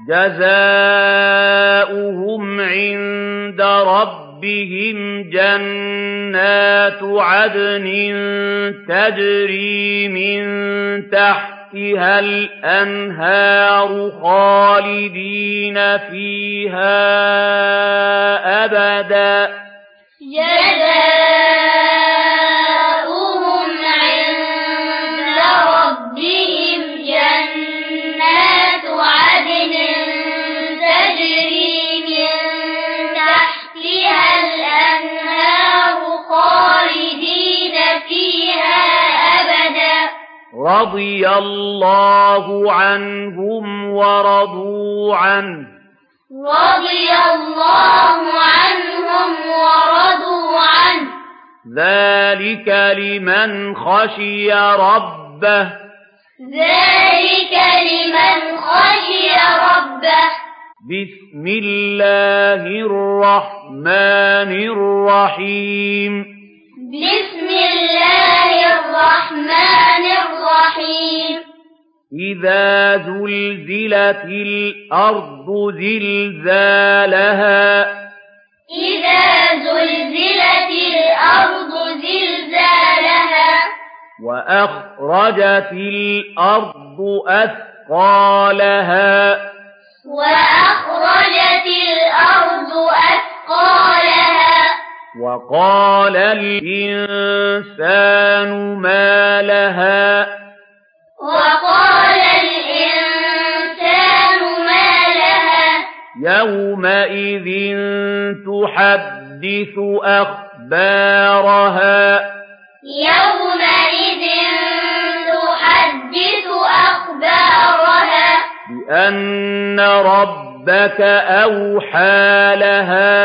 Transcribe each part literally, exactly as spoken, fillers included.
جزاؤهم عند ربهم جنات عدن تجري من تحتها الأنهار خالدين فيها أبدا جزاؤهم عند ربهم جنات عدن تجري من تحتها الأنهار خالدين فيها أبدا رضي الله عنهم ورضوا عنه رضي الله عنهم ورضوا عنه ذلك لمن خشي ربه ذلك لمن خشي ربه بسم الله الرحمن الرحيم بسم الله الرحمن الرحيم إذا زلزلت الأرض زلزالها إذا زلزلت الأرض زلزالها وأخرجت الأرض أثقالها وأخرجت الأرض أثقالها وقال الإنسان ما لها وقال الإنسان ما لها يومئذ تحدث أخبارها يومئذ تحدث أخبارها بأن ربك أوحى لها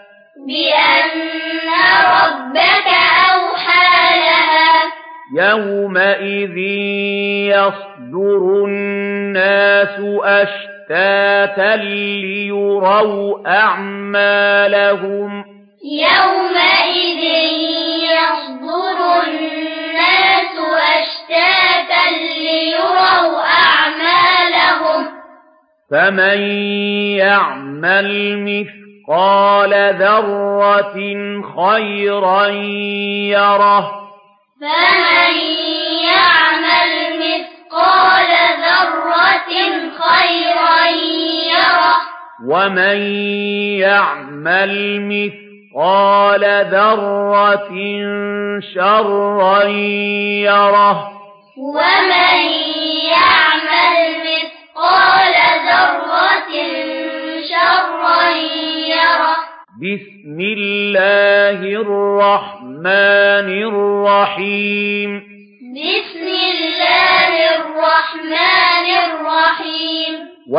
بأن ربك أوحى لها يومئذ يصدر الناس أشتاتا ليروا أعمالهم يومئذ يصدر الناس أشتاتا ليروا أعمالهم فمن يعمل مثقال ذرة خيرا يره فمن يعمل مثقال ذرة خيرا يره ومن يعمل مثقال ذرة شرا يره ومن يعمل مثقال ذرة شرا يره بسم الله الرحمن الرحيم بسم الله الرحمن الرحيم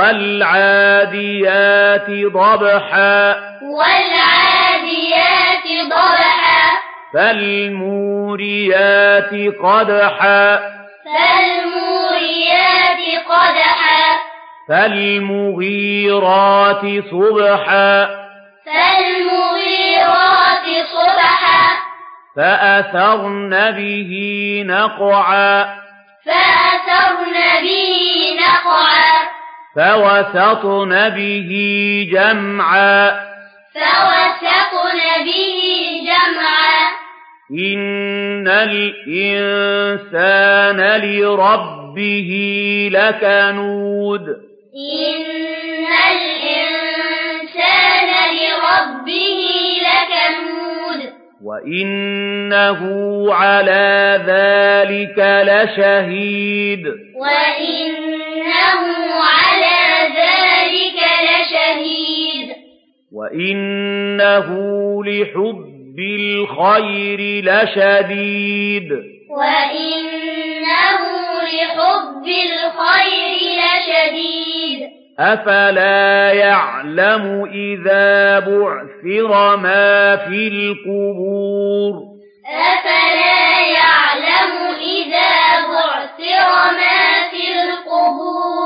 والعاديات ضبحا والعاديات ضبحا فالموريات قدحا فالموريات قدحا فالمغيرات صبحا فالمغيرات صبحا فأثرن به نقعا فأثرن به نقعا فوسطن به جمعا فوسطن به جمعا إن الإنسان لربه لكنود إن الإنسان لربه لكنود وإنه على ذلك لشهيد وإنه على ذلك لشهيد وإنه لحب الخير لشديد وإنه لحب الخير لشديد أفلا يعلم إذا بعثر ما في القبور أفلا يعلم إذا بعثر ما في القبور